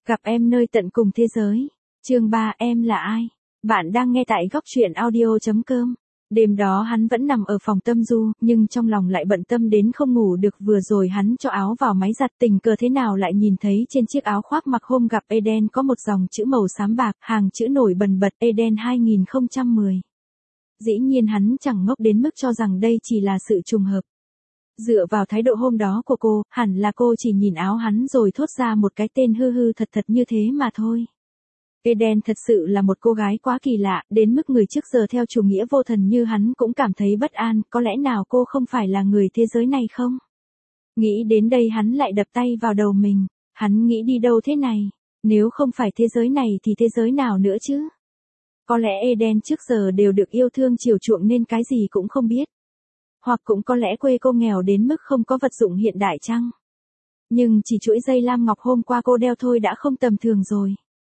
Gặp em nơi tận cùng thế giới. Chương 3 em là ai? Bạn đang nghe tại góc truyện audio.com. Đêm đó hắn vẫn nằm ở phòng Tâm Du, nhưng trong lòng lại bận tâm đến không ngủ được. Vừa rồi hắn cho áo vào máy giặt, tình cờ thế nào lại nhìn thấy trên chiếc áo khoác mặc hôm gặp Eden có một dòng chữ màu xám bạc, hàng chữ nổi bần bật Eden 2010. Dĩ nhiên hắn chẳng ngốc đến mức cho rằng đây chỉ là sự trùng hợp. Dựa vào thái độ hôm đó của cô, hẳn là cô chỉ nhìn áo hắn rồi thốt ra một cái tên hư hư thật thật như thế mà thôi. Eden thật sự là một cô gái quá kỳ lạ, đến mức người trước giờ theo chủ nghĩa vô thần như hắn cũng cảm thấy bất an, có lẽ nào cô không phải là người thế giới này không? Nghĩ đến đây hắn lại đập tay vào đầu mình, hắn nghĩ đi đâu thế này, nếu không phải thế giới này thì thế giới nào nữa chứ? Có lẽ Eden trước giờ đều được yêu thương chiều chuộng nên cái gì cũng không biết. Hoặc cũng có lẽ quê cô nghèo đến mức không có vật dụng hiện đại chăng? Nhưng chỉ chuỗi dây lam ngọc hôm qua cô đeo thôi đã không tầm thường rồi.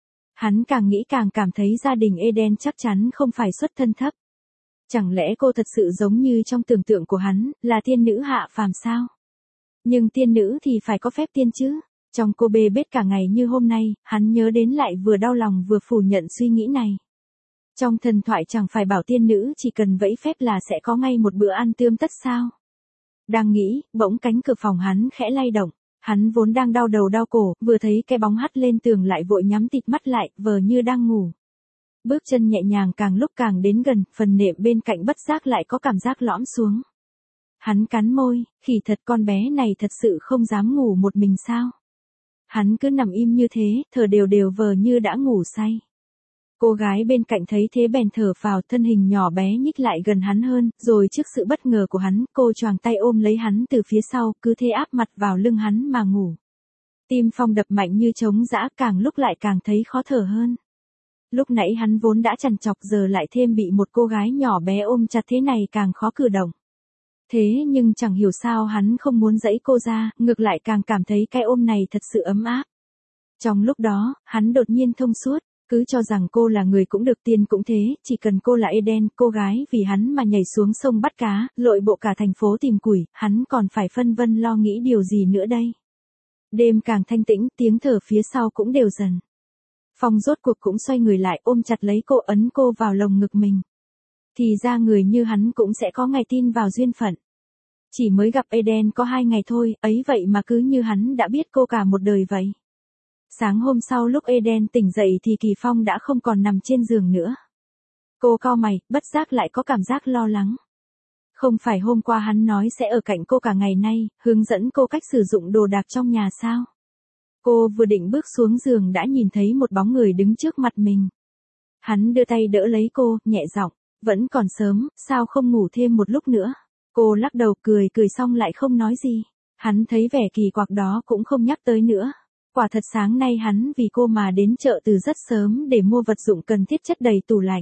Hắn càng nghĩ càng cảm thấy gia đình Eden chắc chắn không phải xuất thân thấp. Chẳng lẽ cô thật sự giống như trong tưởng tượng của hắn, là tiên nữ hạ phàm sao? Nhưng tiên nữ thì phải có phép tiên chứ. Trong cô bê bết cả ngày như hôm nay, hắn nhớ đến lại vừa đau lòng vừa phủ nhận suy nghĩ này. Trong thần thoại chẳng phải bảo tiên nữ chỉ cần vẫy phép là sẽ có ngay một bữa ăn tươm tất sao? Đang nghĩ, bỗng cánh cửa phòng hắn khẽ lay động. Hắn vốn đang đau đầu đau cổ, vừa thấy cái bóng hắt lên tường lại vội nhắm tịt mắt lại, vờ như đang ngủ. Bước chân nhẹ nhàng càng lúc càng đến gần, phần nệm bên cạnh bất giác lại có cảm giác lõm xuống. Hắn cắn môi, khỉ thật con bé này thật sự không dám ngủ một mình sao? Hắn cứ nằm im như thế, thở đều đều vờ như đã ngủ say. Cô gái bên cạnh thấy thế bèn thở phào, thân hình nhỏ bé nhích lại gần hắn hơn, rồi trước sự bất ngờ của hắn, cô choàng tay ôm lấy hắn từ phía sau, cứ thế áp mặt vào lưng hắn mà ngủ. Tim Phong đập mạnh như trống dã, càng lúc lại càng thấy khó thở hơn. Lúc nãy hắn vốn đã trằn trọc, giờ lại thêm bị một cô gái nhỏ bé ôm chặt thế này càng khó cử động. Thế nhưng chẳng hiểu sao hắn không muốn giãy cô ra, ngược lại càng cảm thấy cái ôm này thật sự ấm áp. Trong lúc đó, hắn đột nhiên thông suốt. Cứ cho rằng cô là người cũng được tiên cũng thế, chỉ cần cô là Eden, cô gái vì hắn mà nhảy xuống sông bắt cá, lội bộ cả thành phố tìm củi, hắn còn phải phân vân lo nghĩ điều gì nữa đây. Đêm càng thanh tĩnh, tiếng thở phía sau cũng đều dần. Phong rốt cuộc cũng xoay người lại ôm chặt lấy cô, ấn cô vào lồng ngực mình. Thì ra người như hắn cũng sẽ có ngày tin vào duyên phận. Chỉ mới gặp Eden có 2 ngày thôi, ấy vậy mà cứ như hắn đã biết cô cả một đời vậy. Sáng hôm sau lúc Eden tỉnh dậy thì Kỳ Phong đã không còn nằm trên giường nữa. Cô cau mày, bất giác lại có cảm giác lo lắng. Không phải hôm qua hắn nói sẽ ở cạnh cô cả ngày nay, hướng dẫn cô cách sử dụng đồ đạc trong nhà sao? Cô vừa định bước xuống giường đã nhìn thấy một bóng người đứng trước mặt mình. Hắn đưa tay đỡ lấy cô, nhẹ giọng, vẫn còn sớm, sao không ngủ thêm một lúc nữa? Cô lắc đầu cười xong lại không nói gì. Hắn thấy vẻ kỳ quặc đó cũng không nhắc tới nữa. Quả thật sáng nay hắn vì cô mà đến chợ từ rất sớm để mua vật dụng cần thiết chất đầy tủ lạnh.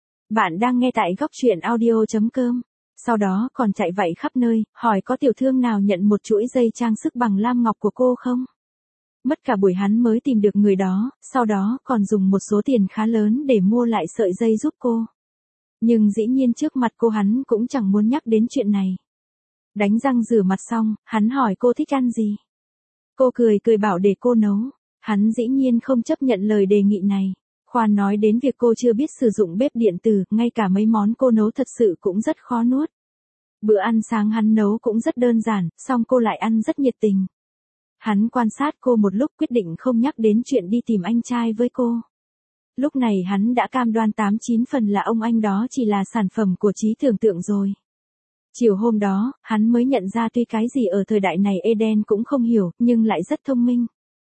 Bạn đang nghe tại góc truyện audio.com. Sau đó còn chạy vạy khắp nơi, hỏi có tiểu thương nào nhận một chuỗi dây trang sức bằng lam ngọc của cô không? Mất cả buổi hắn mới tìm được người đó, sau đó còn dùng một số tiền khá lớn để mua lại sợi dây giúp cô. Nhưng dĩ nhiên trước mặt cô hắn cũng chẳng muốn nhắc đến chuyện này. Đánh răng rửa mặt xong, hắn hỏi cô thích ăn gì? Cô cười bảo để cô nấu. Hắn dĩ nhiên không chấp nhận lời đề nghị này. Khoan nói đến việc cô chưa biết sử dụng bếp điện tử, ngay cả mấy món cô nấu thật sự cũng rất khó nuốt. Bữa ăn sáng hắn nấu cũng rất đơn giản, song cô lại ăn rất nhiệt tình. Hắn quan sát cô một lúc quyết định không nhắc đến chuyện đi tìm anh trai với cô. Lúc này hắn đã cam đoan 89 phần là ông anh đó chỉ là sản phẩm của trí tưởng tượng rồi. Chiều hôm đó, hắn mới nhận ra tuy cái gì ở thời đại này Eden cũng không hiểu, nhưng lại rất thông minh.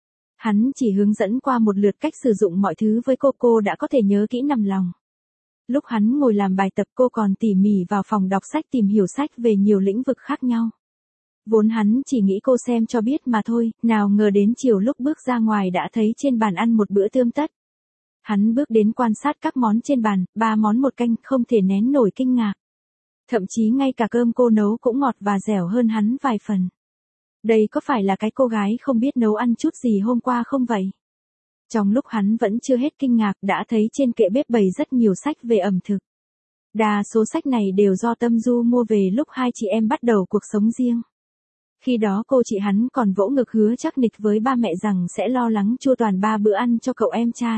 Hắn chỉ hướng dẫn qua một lượt cách sử dụng mọi thứ với cô đã có thể nhớ kỹ nằm lòng. Lúc hắn ngồi làm bài tập cô còn tỉ mỉ vào phòng đọc sách tìm hiểu sách về nhiều lĩnh vực khác nhau. Vốn hắn chỉ nghĩ cô xem cho biết mà thôi, nào ngờ đến chiều lúc bước ra ngoài đã thấy trên bàn ăn một bữa tươm tất. Hắn bước đến quan sát các món trên bàn, 3 món một canh, không thể nén nổi kinh ngạc. Thậm chí ngay cả cơm cô nấu cũng ngọt và dẻo hơn hắn vài phần. Đây có phải là cái cô gái không biết nấu ăn chút gì hôm qua không vậy? Trong lúc hắn vẫn chưa hết kinh ngạc đã thấy trên kệ bếp bày rất nhiều sách về ẩm thực. Đa số sách này đều do Tâm Du mua về lúc hai chị em bắt đầu cuộc sống riêng. Khi đó cô chị hắn còn vỗ ngực hứa chắc nịch với ba mẹ rằng sẽ lo lắng chu toàn 3 bữa ăn cho cậu em trai.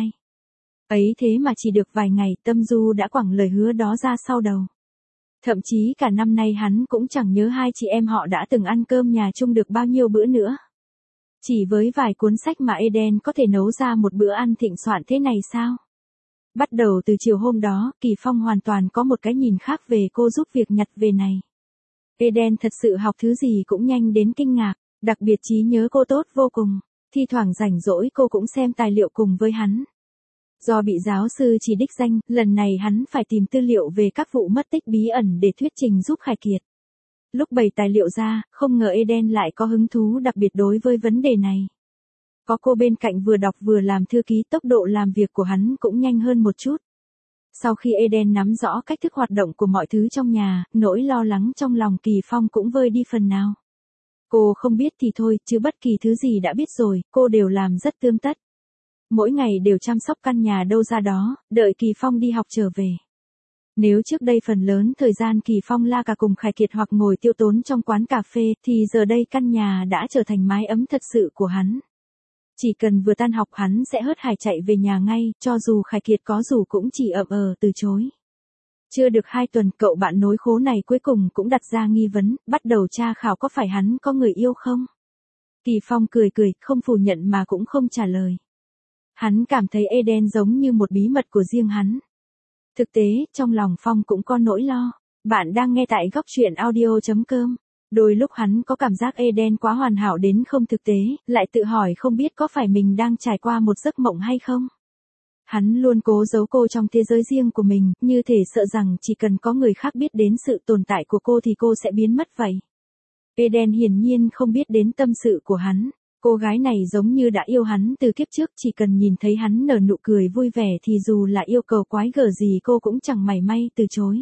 Ấy thế mà chỉ được vài ngày Tâm Du đã quẳng lời hứa đó ra sau đầu. Thậm chí cả năm nay hắn cũng chẳng nhớ hai chị em họ đã từng ăn cơm nhà chung được bao nhiêu bữa nữa. Chỉ với vài cuốn sách mà Eden có thể nấu ra một bữa ăn thịnh soạn thế này sao? Bắt đầu từ chiều hôm đó, Kỳ Phong hoàn toàn có một cái nhìn khác về cô giúp việc nhặt về này. Eden thật sự học thứ gì cũng nhanh đến kinh ngạc, đặc biệt trí nhớ cô tốt vô cùng, thi thoảng rảnh rỗi cô cũng xem tài liệu cùng với hắn. Do bị giáo sư chỉ đích danh, lần này hắn phải tìm tư liệu về các vụ mất tích bí ẩn để thuyết trình giúp Khải Kiệt. Lúc bày tài liệu ra, không ngờ Eden lại có hứng thú đặc biệt đối với vấn đề này. Có cô bên cạnh vừa đọc vừa làm thư ký, tốc độ làm việc của hắn cũng nhanh hơn một chút. Sau khi Eden nắm rõ cách thức hoạt động của mọi thứ trong nhà, nỗi lo lắng trong lòng Kỳ Phong cũng vơi đi phần nào. Cô không biết thì thôi, chứ bất kỳ thứ gì đã biết rồi, cô đều làm rất tươm tất. Mỗi ngày đều chăm sóc căn nhà đâu ra đó, đợi Kỳ Phong đi học trở về. Nếu trước đây phần lớn thời gian Kỳ Phong la cả cùng Khải Kiệt hoặc ngồi tiêu tốn trong quán cà phê, thì giờ đây căn nhà đã trở thành mái ấm thật sự của hắn. Chỉ cần vừa tan học hắn sẽ hớt hải chạy về nhà ngay, cho dù Khải Kiệt có rủ cũng chỉ từ chối. Chưa được 2 tuần, cậu bạn nối khố này cuối cùng cũng đặt ra nghi vấn, bắt đầu tra khảo có phải hắn có người yêu không? Kỳ Phong cười cười, không phủ nhận mà cũng không trả lời. Hắn cảm thấy Eden giống như một bí mật của riêng hắn. Thực tế, trong lòng Phong cũng có nỗi lo. Bạn đang nghe tại góc truyện audio.com. Đôi lúc hắn có cảm giác Eden quá hoàn hảo đến không thực tế, lại tự hỏi không biết có phải mình đang trải qua một giấc mộng hay không. Hắn luôn cố giấu cô trong thế giới riêng của mình, như thể sợ rằng chỉ cần có người khác biết đến sự tồn tại của cô thì cô sẽ biến mất vậy. Eden hiển nhiên không biết đến tâm sự của hắn. Cô gái này giống như đã yêu hắn từ kiếp trước, chỉ cần nhìn thấy hắn nở nụ cười vui vẻ thì dù là yêu cầu quái gở gì cô cũng chẳng mảy may từ chối.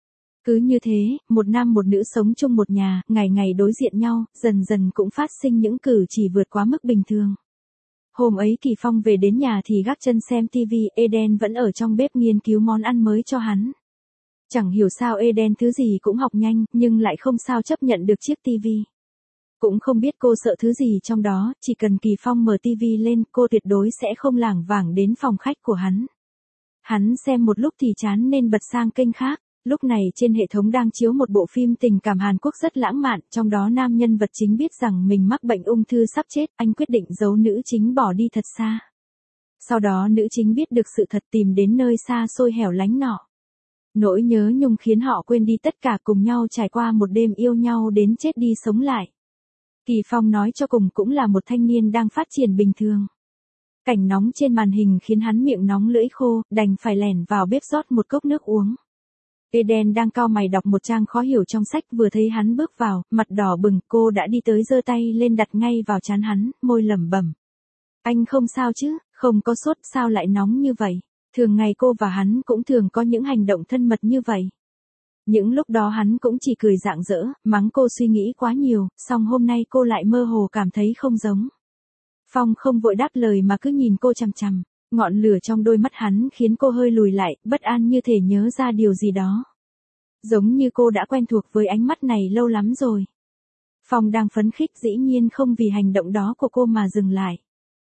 Cứ như thế, một nam một nữ sống chung một nhà, ngày ngày đối diện nhau, dần dần cũng phát sinh những cử chỉ vượt quá mức bình thường. Hôm ấy Kỳ Phong về đến nhà thì gác chân xem TV, Eden vẫn ở trong bếp nghiên cứu món ăn mới cho hắn. Chẳng hiểu sao Eden thứ gì cũng học nhanh, nhưng lại không sao chấp nhận được chiếc TV. Cũng không biết cô sợ thứ gì trong đó, chỉ cần Kỳ Phong mở TV lên, cô tuyệt đối sẽ không lảng vảng đến phòng khách của hắn. Hắn xem một lúc thì chán nên bật sang kênh khác. Lúc này trên hệ thống đang chiếu một bộ phim tình cảm Hàn Quốc rất lãng mạn, trong đó nam nhân vật chính biết rằng mình mắc bệnh ung thư sắp chết, anh quyết định giấu nữ chính bỏ đi thật xa. Sau đó nữ chính biết được sự thật tìm đến nơi xa xôi hẻo lánh nọ. Nỗi nhớ nhung khiến họ quên đi tất cả, cùng nhau trải qua một đêm yêu nhau đến chết đi sống lại. Kỳ Phong nói cho cùng cũng là một thanh niên đang phát triển bình thường. Cảnh nóng trên màn hình khiến hắn miệng nóng lưỡi khô, đành phải lẻn vào bếp rót một cốc nước uống. Eden đang cau mày đọc một trang khó hiểu trong sách, vừa thấy hắn bước vào, mặt đỏ bừng, cô đã đi tới giơ tay lên đặt ngay vào trán hắn, môi lẩm bẩm. Anh không sao chứ, không có sốt, sao lại nóng như vậy? Thường ngày cô và hắn cũng thường có những hành động thân mật như vậy. Những lúc đó hắn cũng chỉ cười rạng rỡ, mắng cô suy nghĩ quá nhiều, song hôm nay cô lại mơ hồ cảm thấy không giống. Phong không vội đáp lời mà cứ nhìn cô chằm chằm. Ngọn lửa trong đôi mắt hắn khiến cô hơi lùi lại, bất an như thể nhớ ra điều gì đó. Giống như cô đã quen thuộc với ánh mắt này lâu lắm rồi. Phong đang phấn khích dĩ nhiên không vì hành động đó của cô mà dừng lại.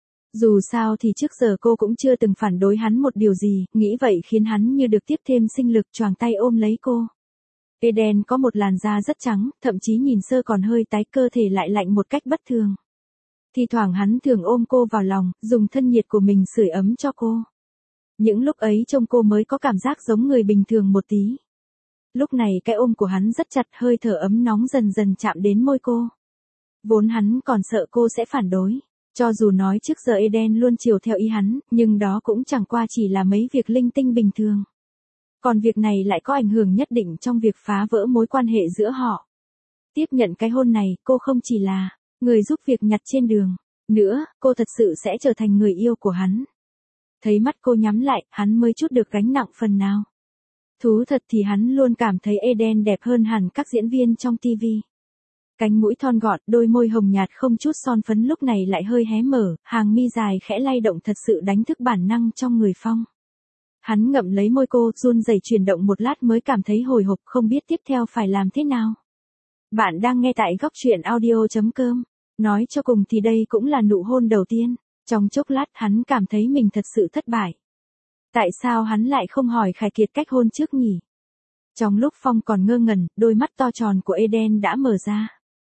Dù sao thì trước giờ cô cũng chưa từng phản đối hắn một điều gì, nghĩ vậy khiến hắn như được tiếp thêm sinh lực, choàng tay ôm lấy cô. Eden có một làn da rất trắng, thậm chí nhìn sơ còn hơi tái, cơ thể lại lạnh một cách bất thường. Thì thoảng hắn thường ôm cô vào lòng, dùng thân nhiệt của mình sưởi ấm cho cô. Những lúc ấy trông cô mới có cảm giác giống người bình thường một tí. Lúc này cái ôm của hắn rất chặt, hơi thở ấm nóng dần dần chạm đến môi cô. Vốn hắn còn sợ cô sẽ phản đối. Cho dù nói trước giờ Eden luôn chiều theo ý hắn, nhưng đó cũng chẳng qua chỉ là mấy việc linh tinh bình thường. Còn việc này lại có ảnh hưởng nhất định trong việc phá vỡ mối quan hệ giữa họ. Tiếp nhận cái hôn này, cô không chỉ là người giúp việc nhặt trên đường. Nữa, cô thật sự sẽ trở thành người yêu của hắn. Thấy mắt cô nhắm lại, hắn mới chút được gánh nặng phần nào. Thú thật thì hắn luôn cảm thấy Eden đẹp hơn hẳn các diễn viên trong TV. Cánh mũi thon gọn, đôi môi hồng nhạt không chút son phấn lúc này lại hơi hé mở, hàng mi dài khẽ lay động thật sự đánh thức bản năng trong người Phong. Hắn ngậm lấy môi cô, run rẩy chuyển động một lát mới cảm thấy hồi hộp, không biết tiếp theo phải làm thế nào. Bạn đang nghe tại góc truyện audio.com. Nói cho cùng thì đây cũng là nụ hôn đầu tiên. Trong chốc lát hắn cảm thấy mình thật sự thất bại. Tại sao hắn lại không hỏi Khải Kiệt cách hôn trước nhỉ? Trong lúc Phong còn ngơ ngẩn, đôi mắt to tròn của Eden đã mở ra.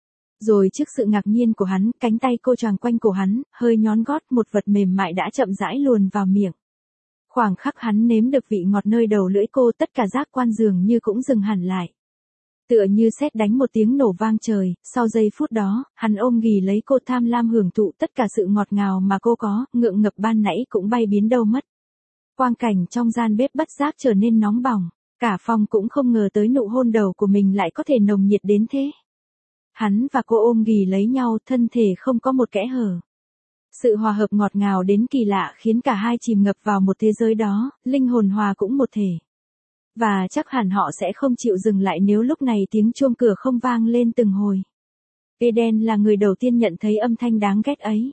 Rồi trước sự ngạc nhiên của hắn, cánh tay cô choàng quanh cổ hắn, hơi nhón gót, một vật mềm mại đã chậm rãi luồn vào miệng. Khoảng khắc hắn nếm được vị ngọt nơi đầu lưỡi cô, tất cả giác quan dường như cũng dừng hẳn lại. Tựa như sét đánh một tiếng nổ vang trời, sau giây phút đó, hắn ôm ghì lấy cô tham lam hưởng thụ tất cả sự ngọt ngào mà cô có, ngượng ngập ban nãy cũng bay biến đâu mất. Quang cảnh trong gian bếp bất giác trở nên nóng bỏng, cả Phong cũng không ngờ tới nụ hôn đầu của mình lại có thể nồng nhiệt đến thế. Hắn và cô ôm ghì lấy nhau, thân thể không có một kẽ hở. Sự hòa hợp ngọt ngào đến kỳ lạ khiến cả hai chìm ngập vào một thế giới đó, linh hồn hòa cũng một thể. Và chắc hẳn họ sẽ không chịu dừng lại nếu lúc này tiếng chuông cửa không vang lên từng hồi. Eden là người đầu tiên nhận thấy âm thanh đáng ghét ấy.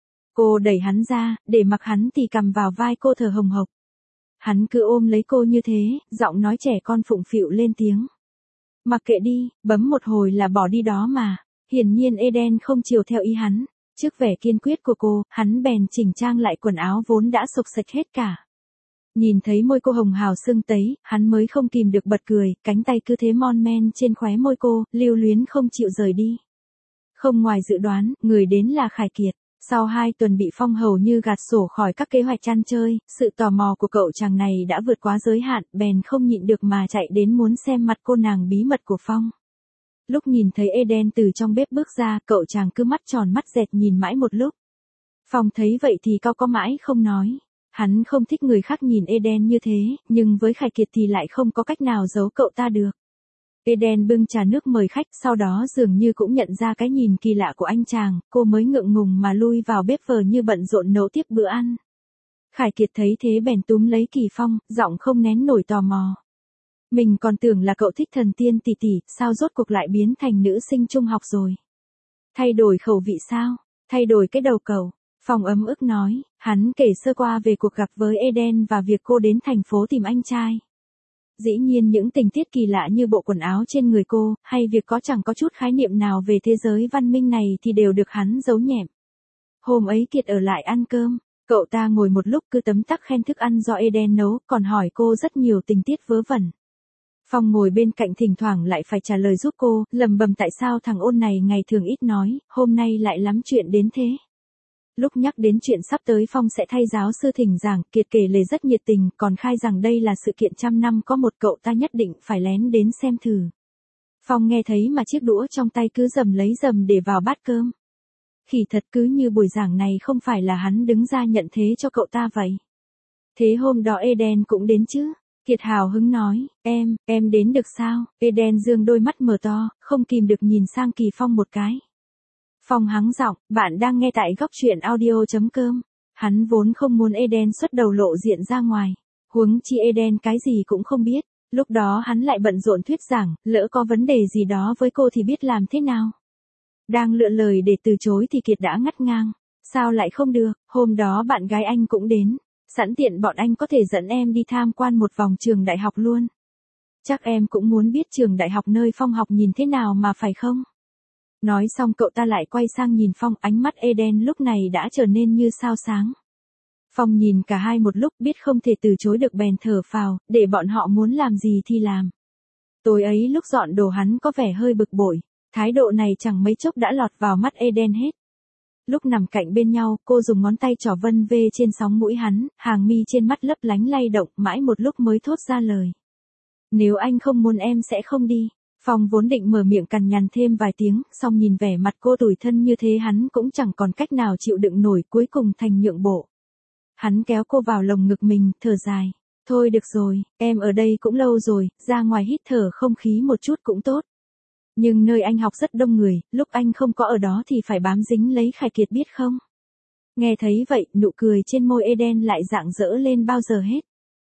Cô đẩy hắn ra, để mặc hắn tì cầm vào vai cô thở hồng hộc. Hắn cứ ôm lấy cô như thế, giọng nói trẻ con phụng phịu lên tiếng. Mặc kệ đi, bấm một hồi là bỏ đi đó mà. Hiển nhiên Eden không chiều theo ý hắn. Trước vẻ kiên quyết của cô, hắn bèn chỉnh trang lại quần áo vốn đã xộc xệch hết cả. Nhìn thấy môi cô hồng hào sưng tấy, hắn mới không kìm được bật cười, cánh tay cứ thế mon men trên khóe môi cô, lưu luyến không chịu rời đi. Không ngoài dự đoán, người đến là Khải Kiệt. Sau 2 tuần bị Phong hầu như gạt sổ khỏi các kế hoạch chăn chơi, sự tò mò của cậu chàng này đã vượt quá giới hạn, bèn không nhịn được mà chạy đến muốn xem mặt cô nàng bí mật của Phong. Lúc nhìn thấy Eden từ trong bếp bước ra, cậu chàng cứ mắt tròn mắt dẹt nhìn mãi một lúc. Phong thấy vậy thì cau có mãi không nói. Hắn không thích người khác nhìn Eden như thế, nhưng với Khải Kiệt thì lại không có cách nào giấu cậu ta được. Eden bưng trà nước mời khách, sau đó dường như cũng nhận ra cái nhìn kỳ lạ của anh chàng, cô mới ngượng ngùng mà lui vào bếp vờ như bận rộn nấu tiếp bữa ăn. Khải Kiệt thấy thế bèn túm lấy Kỳ Phong, giọng không nén nổi tò mò. Mình còn tưởng là cậu thích thần tiên tỷ tỷ, sao rốt cuộc lại biến thành nữ sinh trung học rồi? Thay đổi khẩu vị sao? Thay đổi cái đầu cậu. Phong ấm ức nói, hắn kể sơ qua về cuộc gặp với Eden và việc cô đến thành phố tìm anh trai. Dĩ nhiên những tình tiết kỳ lạ như bộ quần áo trên người cô, hay việc có chẳng có chút khái niệm nào về thế giới văn minh này thì đều được hắn giấu nhẹm. Hôm ấy Kiệt ở lại ăn cơm, cậu ta ngồi một lúc cứ tấm tắc khen thức ăn do Eden nấu, còn hỏi cô rất nhiều tình tiết vớ vẩn. Phong ngồi bên cạnh thỉnh thoảng lại phải trả lời giúp cô, lầm bầm tại sao thằng ôn này ngày thường ít nói, hôm nay lại lắm chuyện đến thế. Lúc nhắc đến chuyện sắp tới Phong sẽ thay giáo sư thỉnh giảng, Kiệt kể lể rất nhiệt tình, còn khai rằng đây là sự kiện 100 năm có một, cậu ta nhất định phải lén đến xem thử. Phong nghe thấy mà chiếc đũa trong tay cứ dầm lấy dầm để vào bát cơm. Khỉ thật, cứ như buổi giảng này không phải là hắn đứng ra nhận thế cho cậu ta vậy. Thế hôm đó Eden cũng đến chứ? Kiệt hào hứng nói, em đến được sao? Eden dương đôi mắt mở to, không kìm được nhìn sang Kỳ Phong một cái. Phong hắng giọng, bạn đang nghe tại góc truyện audio.com. Hắn vốn không muốn Eden xuất đầu lộ diện ra ngoài. Huống chi Eden cái gì cũng không biết. Lúc đó hắn lại bận rộn thuyết giảng, lỡ có vấn đề gì đó với cô thì biết làm thế nào. Đang lựa lời để từ chối thì Kiệt đã ngắt ngang. Sao lại không được, hôm đó bạn gái anh cũng đến. Sẵn tiện bọn anh có thể dẫn em đi tham quan một vòng trường đại học luôn. Chắc em cũng muốn biết trường đại học nơi Phong học nhìn thế nào mà phải không? Nói xong cậu ta lại quay sang nhìn Phong, ánh mắt Eden lúc này đã trở nên như sao sáng. Phong nhìn cả hai một lúc biết không thể từ chối được bèn thở phào, để bọn họ muốn làm gì thì làm. Tối ấy lúc dọn đồ hắn có vẻ hơi bực bội, thái độ này chẳng mấy chốc đã lọt vào mắt Eden hết. Lúc nằm cạnh bên nhau, cô dùng ngón tay trỏ vân vê trên sóng mũi hắn, hàng mi trên mắt lấp lánh lay động, mãi một lúc mới thốt ra lời. Nếu anh không muốn em sẽ không đi. Phong vốn định mở miệng cằn nhằn thêm vài tiếng, song nhìn vẻ mặt cô tủi thân như thế hắn cũng chẳng còn cách nào chịu đựng nổi, cuối cùng thành nhượng bộ. Hắn kéo cô vào lồng ngực mình, thở dài. Thôi được rồi, em ở đây cũng lâu rồi, ra ngoài hít thở không khí một chút cũng tốt. Nhưng nơi anh học rất đông người, lúc anh không có ở đó thì phải bám dính lấy Khải Kiệt biết không? Nghe thấy vậy, nụ cười trên môi Eden lại rạng rỡ lên bao giờ hết.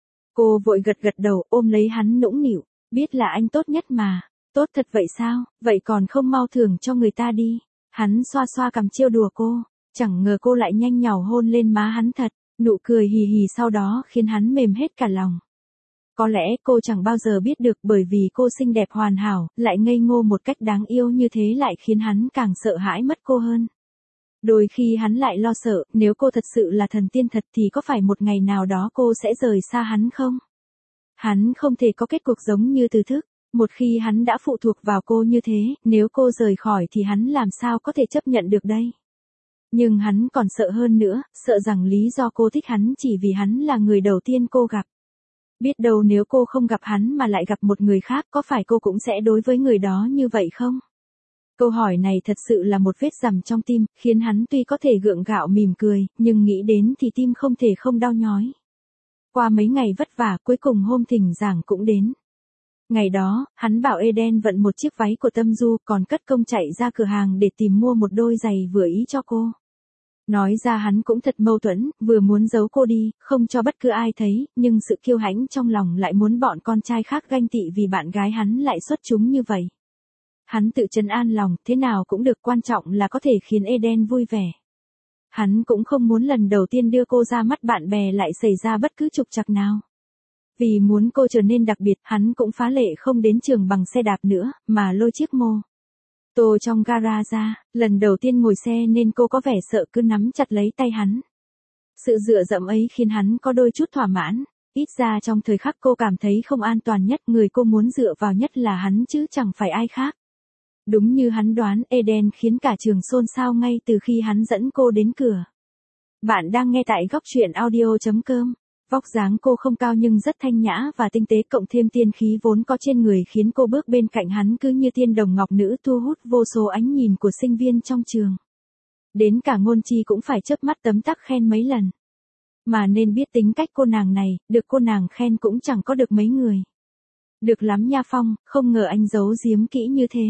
Cô vội gật gật đầu, ôm lấy hắn nũng nịu, biết là anh tốt nhất mà. Tốt thật vậy sao, vậy còn không mau thưởng cho người ta đi. Hắn xoa xoa cằm trêu đùa cô, chẳng ngờ cô lại nhanh nhảu hôn lên má hắn thật, nụ cười hì hì sau đó khiến hắn mềm hết cả lòng. Có lẽ cô chẳng bao giờ biết được bởi vì cô xinh đẹp hoàn hảo, lại ngây ngô một cách đáng yêu như thế lại khiến hắn càng sợ hãi mất cô hơn. Đôi khi hắn lại lo sợ, nếu cô thật sự là thần tiên thật thì có phải một ngày nào đó cô sẽ rời xa hắn không? Hắn không thể có kết cục giống như Từ Thức. Một khi hắn đã phụ thuộc vào cô như thế, nếu cô rời khỏi thì hắn làm sao có thể chấp nhận được đây? Nhưng hắn còn sợ hơn nữa, sợ rằng lý do cô thích hắn chỉ vì hắn là người đầu tiên cô gặp. Biết đâu nếu cô không gặp hắn mà lại gặp một người khác, có phải cô cũng sẽ đối với người đó như vậy không? Câu hỏi này thật sự là một vết rằm trong tim, khiến hắn tuy có thể gượng gạo mỉm cười, nhưng nghĩ đến thì tim không thể không đau nhói. Qua mấy ngày vất vả, cuối cùng hôm thỉnh giảng cũng đến. Ngày đó, hắn bảo Eden vận một chiếc váy của Tâm Du, còn cất công chạy ra cửa hàng để tìm mua một đôi giày vừa ý cho cô. Nói ra hắn cũng thật mâu thuẫn, vừa muốn giấu cô đi, không cho bất cứ ai thấy, nhưng sự kiêu hãnh trong lòng lại muốn bọn con trai khác ganh tị vì bạn gái hắn lại xuất chúng như vậy. Hắn tự trấn an lòng, thế nào cũng được, quan trọng là có thể khiến Eden vui vẻ. Hắn cũng không muốn lần đầu tiên đưa cô ra mắt bạn bè lại xảy ra bất cứ trục trặc nào. Vì muốn cô trở nên đặc biệt, hắn cũng phá lệ không đến trường bằng xe đạp nữa, mà lôi chiếc mô tô trong gara ra. Lần đầu tiên ngồi xe nên cô có vẻ sợ, cứ nắm chặt lấy tay hắn. Sự dựa dẫm ấy khiến hắn có đôi chút thỏa mãn. Ít ra trong thời khắc cô cảm thấy không an toàn nhất, người cô muốn dựa vào nhất là hắn chứ chẳng phải ai khác. Đúng như hắn đoán, Eden khiến cả trường xôn xao ngay từ khi hắn dẫn cô đến cửa. Bạn đang nghe tại góc truyện audio.com. Vóc dáng cô không cao nhưng rất thanh nhã và tinh tế, cộng thêm tiên khí vốn có trên người khiến cô bước bên cạnh hắn cứ như tiên đồng ngọc nữ, thu hút vô số ánh nhìn của sinh viên trong trường. Đến cả Ngôn Chi cũng phải chớp mắt tấm tắc khen mấy lần. Mà nên biết tính cách cô nàng này, được cô nàng khen cũng chẳng có được mấy người. Được lắm nha Phong, không ngờ anh giấu giếm kỹ như thế.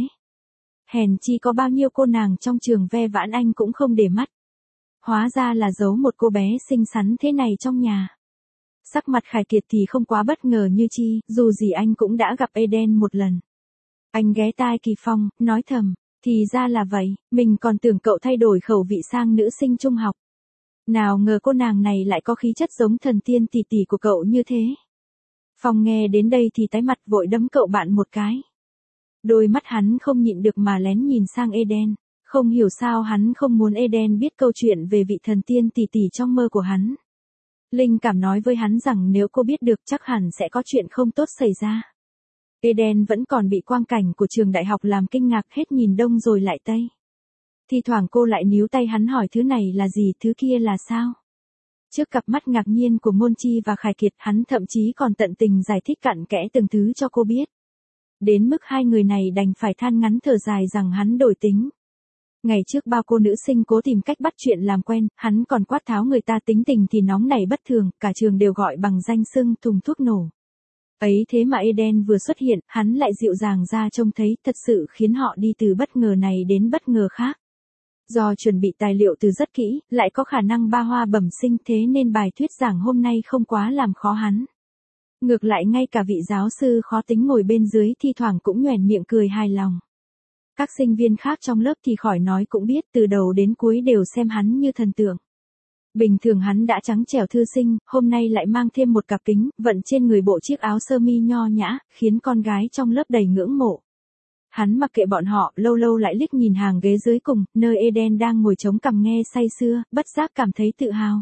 Hèn chi có bao nhiêu cô nàng trong trường ve vãn anh cũng không để mắt. Hóa ra là giấu một cô bé xinh xắn thế này trong nhà. Sắc mặt Khải Kiệt thì không quá bất ngờ như Chi, dù gì anh cũng đã gặp Eden một lần. Anh ghé tai Kỳ Phong, nói thầm, thì ra là vậy, mình còn tưởng cậu thay đổi khẩu vị sang nữ sinh trung học. Nào ngờ cô nàng này lại có khí chất giống thần tiên tỷ tỷ của cậu như thế. Phong nghe đến đây thì tái mặt, vội đấm cậu bạn một cái. Đôi mắt hắn không nhịn được mà lén nhìn sang Eden. Không hiểu sao hắn không muốn Eden biết câu chuyện về vị thần tiên tỷ tỷ trong mơ của hắn. Linh cảm nói với hắn rằng nếu cô biết được chắc hẳn sẽ có chuyện không tốt xảy ra. Eden vẫn còn bị quang cảnh của trường đại học làm kinh ngạc, hết nhìn đông rồi lại tây. Thi thoảng cô lại níu tay hắn hỏi thứ này là gì, thứ kia là sao. Trước cặp mắt ngạc nhiên của Ngôn Chi và Khải Kiệt, hắn thậm chí còn tận tình giải thích cặn kẽ từng thứ cho cô biết. Đến mức hai người này đành phải than ngắn thở dài rằng hắn đổi tính. Ngày trước bao cô nữ sinh cố tìm cách bắt chuyện làm quen, hắn còn quát tháo người ta, tính tình thì nóng nảy bất thường, cả trường đều gọi bằng danh xưng thùng thuốc nổ. Ấy thế mà Eden vừa xuất hiện, hắn lại dịu dàng ra trông thấy, thật sự khiến họ đi từ bất ngờ này đến bất ngờ khác. Do chuẩn bị tài liệu từ rất kỹ, lại có khả năng ba hoa bẩm sinh, thế nên bài thuyết giảng hôm nay không quá làm khó hắn. Ngược lại ngay cả vị giáo sư khó tính ngồi bên dưới thi thoảng cũng nhoẻn miệng cười hài lòng. Các sinh viên khác trong lớp thì khỏi nói cũng biết, từ đầu đến cuối đều xem hắn như thần tượng. Bình thường hắn đã trắng trẻo thư sinh, hôm nay lại mang thêm một cặp kính, vận trên người bộ chiếc áo sơ mi nho nhã, khiến con gái trong lớp đầy ngưỡng mộ. Hắn mặc kệ bọn họ, lâu lâu lại liếc nhìn hàng ghế dưới cùng, nơi Eden đang ngồi chống cằm nghe say sưa, bất giác cảm thấy tự hào.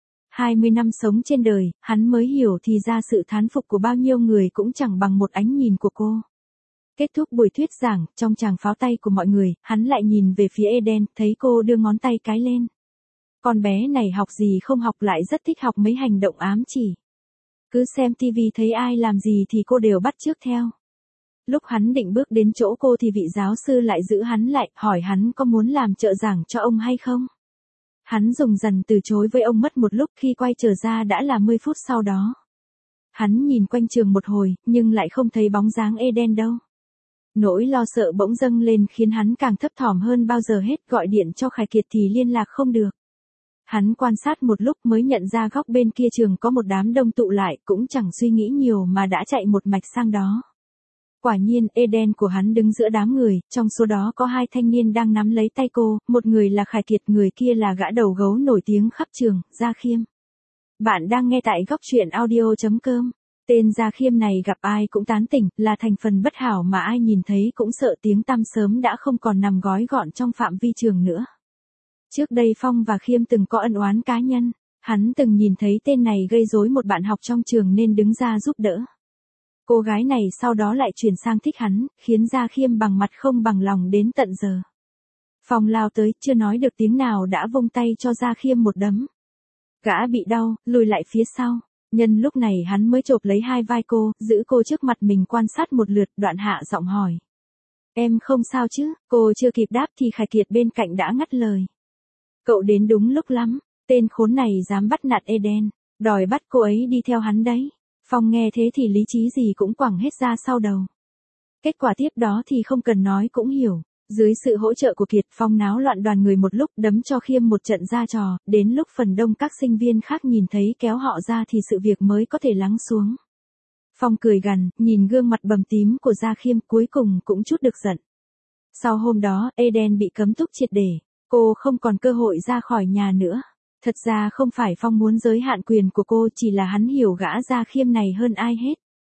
20 năm sống trên đời, hắn mới hiểu thì ra sự thán phục của bao nhiêu người cũng chẳng bằng một ánh nhìn của cô. Kết thúc buổi thuyết giảng, trong tràng pháo tay của mọi người, hắn lại nhìn về phía Eden, thấy cô đưa ngón tay cái lên. Con bé này học gì không học, lại rất thích học mấy hành động ám chỉ. Cứ xem TV thấy ai làm gì thì cô đều bắt chước theo. Lúc hắn định bước đến chỗ cô thì vị giáo sư lại giữ hắn lại, hỏi hắn có muốn làm trợ giảng cho ông hay không. Hắn dùng dần từ chối với ông, mất một lúc, khi quay trở ra đã là 10 phút sau đó. Hắn nhìn quanh trường một hồi, nhưng lại không thấy bóng dáng Eden đâu. Nỗi lo sợ bỗng dâng lên khiến hắn càng thấp thỏm hơn bao giờ hết, gọi điện cho Khải Kiệt thì liên lạc không được. Hắn quan sát một lúc mới nhận ra góc bên kia trường có một đám đông tụ lại, cũng chẳng suy nghĩ nhiều mà đã chạy một mạch sang đó. Quả nhiên, Eden của hắn đứng giữa đám người, trong số đó có hai thanh niên đang nắm lấy tay cô, một người là Khải Kiệt, người kia là gã đầu gấu nổi tiếng khắp trường, Gia Khiêm. Bạn đang nghe tại góc truyện audio.com. Tên Gia Khiêm này gặp ai cũng tán tỉnh, là thành phần bất hảo mà ai nhìn thấy cũng sợ tiếng tăm sớm đã không còn nằm gói gọn trong phạm vi trường nữa. Trước đây Phong và Khiêm từng có ân oán cá nhân, hắn từng nhìn thấy tên này gây rối một bạn học trong trường nên đứng ra giúp đỡ. Cô gái này sau đó lại chuyển sang thích hắn, khiến Gia Khiêm bằng mặt không bằng lòng đến tận giờ. Phong lao tới, chưa nói được tiếng nào đã vung tay cho Gia Khiêm một đấm. Gã bị đau, lùi lại phía sau. Nhân lúc này hắn mới chộp lấy hai vai cô, giữ cô trước mặt mình quan sát một lượt, đoạn hạ giọng hỏi. Em không sao chứ? Cô chưa kịp đáp thì Khải Kiệt bên cạnh đã ngắt lời. Cậu đến đúng lúc lắm, tên khốn này dám bắt nạt Eden, đòi bắt cô ấy đi theo hắn đấy. Phong nghe thế thì lý trí gì cũng quẳng hết ra sau đầu. Kết quả tiếp đó thì không cần nói cũng hiểu. Dưới sự hỗ trợ của Kiệt, Phong náo loạn đoàn người một lúc, đấm cho Khiêm một trận ra trò, đến lúc phần đông các sinh viên khác nhìn thấy kéo họ ra thì sự việc mới có thể lắng xuống. Phong cười gằn, nhìn gương mặt bầm tím của Gia Khiêm cuối cùng cũng chút được giận. Sau hôm đó, Eden bị cấm túc triệt để, cô không còn cơ hội ra khỏi nhà nữa. Thật ra không phải Phong muốn giới hạn quyền của cô, chỉ là hắn hiểu gã Gia Khiêm này hơn ai hết.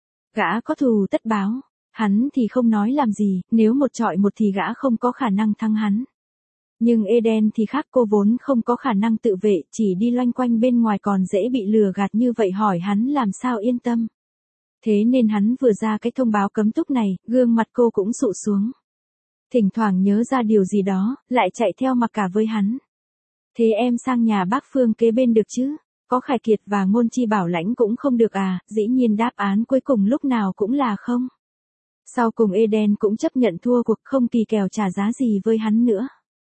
Gã có thù tất báo. Hắn thì không nói làm gì, nếu một trọi một thì gã không có khả năng thắng hắn. Nhưng Eden thì khác, cô vốn không có khả năng tự vệ, chỉ đi loanh quanh bên ngoài còn dễ bị lừa gạt như vậy, hỏi hắn làm sao yên tâm. Thế nên hắn vừa ra cái thông báo cấm túc này, gương mặt cô cũng sụ xuống. Thỉnh thoảng nhớ ra điều gì đó, lại chạy theo mặc cả với hắn. Thế em sang nhà bác Phương kế bên được chứ? Có Khải Kiệt và Ngôn Chi bảo lãnh cũng không được à? Dĩ nhiên đáp án cuối cùng lúc nào cũng là không. Sau cùng Eden cũng chấp nhận thua cuộc, không kỳ kèo trả giá gì với hắn nữa.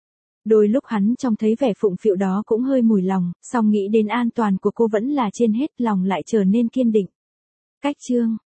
Đôi lúc hắn trông thấy vẻ phụng phịu đó cũng hơi mùi lòng, song nghĩ đến an toàn của cô vẫn là trên hết, lòng lại trở nên kiên định. Cách chương